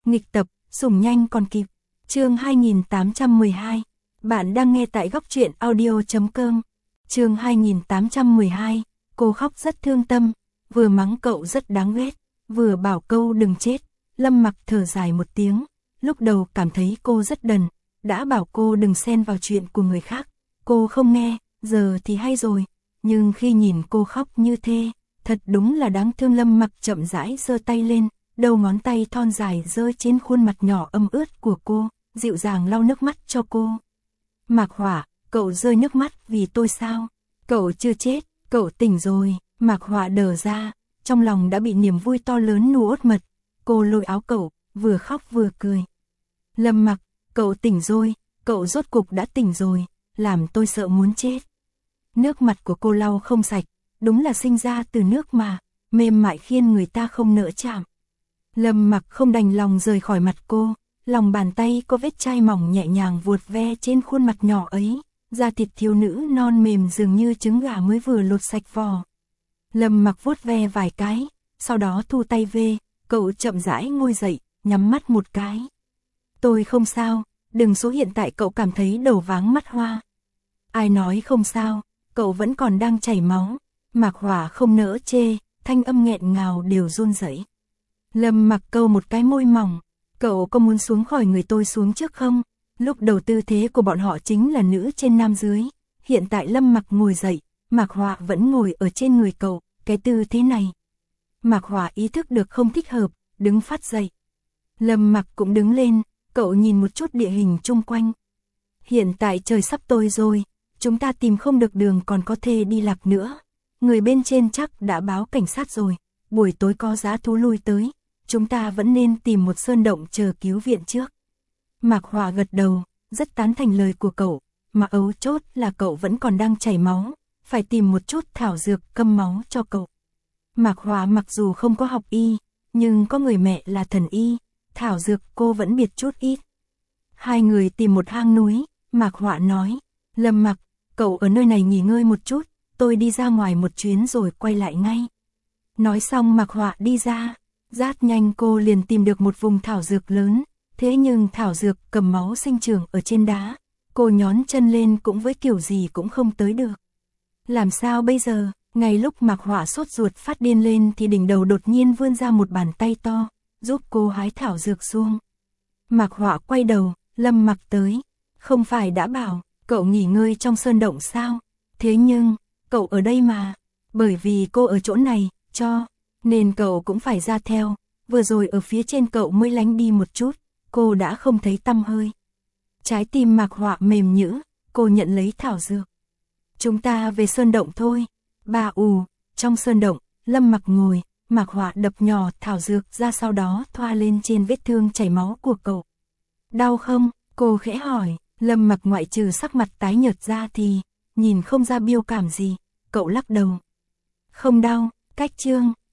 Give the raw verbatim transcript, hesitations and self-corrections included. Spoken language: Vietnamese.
Nghịch tập, sủng nhanh còn kịp. Chương hai nghìn tám trăm mười hai. Bạn đang nghe tại góc truyện audio chấm com. Chương hai nghìn tám trăm mười hai. Cô khóc rất thương tâm, vừa mắng cậu rất đáng ghét, vừa bảo câu đừng chết. Lâm Mặc thở dài một tiếng, lúc đầu cảm thấy cô rất đần, đã bảo cô đừng xen vào chuyện của người khác, cô không nghe, giờ thì hay rồi, nhưng khi nhìn cô khóc như thế, thật đúng là đáng thương. Lâm Mặc chậm rãi giơ tay lên, đầu ngón tay thon dài rơi trên khuôn mặt nhỏ ẩm ướt của cô, dịu dàng lau nước mắt cho cô. Mạc Hỏa, cậu rơi nước mắt vì tôi sao? Cậu chưa chết, cậu tỉnh rồi. Mạc Hỏa đờ ra, trong lòng đã bị niềm vui to lớn nuốt mật. Cô lôi áo cậu, vừa khóc vừa cười. Lâm Mặc, cậu tỉnh rồi, cậu rốt cục đã tỉnh rồi, làm tôi sợ muốn chết. Nước mặt của cô lau không sạch, đúng là sinh ra từ nước mà, mềm mại khiến người ta không nỡ chạm. Lâm Mặc không đành lòng rời khỏi mặt cô, lòng bàn tay có vết chai mỏng nhẹ nhàng vuốt ve trên khuôn mặt nhỏ ấy, da thịt thiếu nữ non mềm dường như trứng gà mới vừa lột sạch vỏ. Lâm Mặc vuốt ve vài cái, sau đó thu tay về, cậu chậm rãi ngồi dậy, nhắm mắt một cái. Tôi không sao, đừng số hiện tại cậu cảm thấy đầu váng mắt hoa. Ai nói không sao, cậu vẫn còn đang chảy máu. Mạc Hỏa không nỡ chê, thanh âm nghẹn ngào đều run rẩy. Lâm Mặc câu một cái môi mỏng, cậu có muốn xuống khỏi người tôi xuống trước không? Lúc đầu tư thế của bọn họ chính là nữ trên nam dưới, hiện tại Lâm Mặc ngồi dậy, Mạc Hỏa vẫn ngồi ở trên người cậu, cái tư thế này. Mạc Hỏa ý thức được không thích hợp, đứng phát dậy. Lâm Mặc cũng đứng lên, cậu nhìn một chút địa hình chung quanh. Hiện tại trời sắp tối rồi, chúng ta tìm không được đường còn có thể đi lạc nữa. Người bên trên chắc đã báo cảnh sát rồi, buổi tối có dã thú lui tới, chúng ta vẫn nên tìm một sơn động chờ cứu viện trước. Mạc Hỏa gật đầu, rất tán thành lời của cậu, mà ấu chốt là cậu vẫn còn đang chảy máu, phải tìm một chút thảo dược câm máu cho cậu. Mạc Hỏa mặc dù không có học y, nhưng có người mẹ là thần y, thảo dược cô vẫn biết chút ít. Hai người tìm một hang núi, Mạc Hỏa nói, Lâm Mặc, cậu ở nơi này nghỉ ngơi một chút, tôi đi ra ngoài một chuyến rồi quay lại ngay. Nói xong Mạc Hỏa đi ra, rất nhanh cô liền tìm được một vùng thảo dược lớn, thế nhưng thảo dược cầm máu sinh trưởng ở trên đá, cô nhón chân lên cũng với kiểu gì cũng không tới được. Làm sao bây giờ? Ngay lúc Mạc Hỏa sốt ruột phát điên lên thì đỉnh đầu đột nhiên vươn ra một bàn tay to, giúp cô hái thảo dược xuống. Mạc Hỏa quay đầu, Lâm Mặc tới, không phải đã bảo, cậu nghỉ ngơi trong sơn động sao? Thế nhưng, cậu ở đây mà, bởi vì cô ở chỗ này, cho, nên cậu cũng phải ra theo, vừa rồi ở phía trên cậu mới lánh đi một chút, cô đã không thấy tăm hơi. Trái tim Mạc Hỏa mềm nhũn, cô nhận lấy thảo dược. Chúng ta về sơn động thôi. Bà ù, trong sơn động, Lâm Mặc ngồi, Mạc Hỏa đập nhỏ thảo dược ra sau đó thoa lên trên vết thương chảy máu của cậu. Đau không? Cô khẽ hỏi. Lâm Mặc ngoại trừ sắc mặt tái nhợt ra thì nhìn không ra biểu cảm gì, cậu lắc đầu. Không đau. Cách chương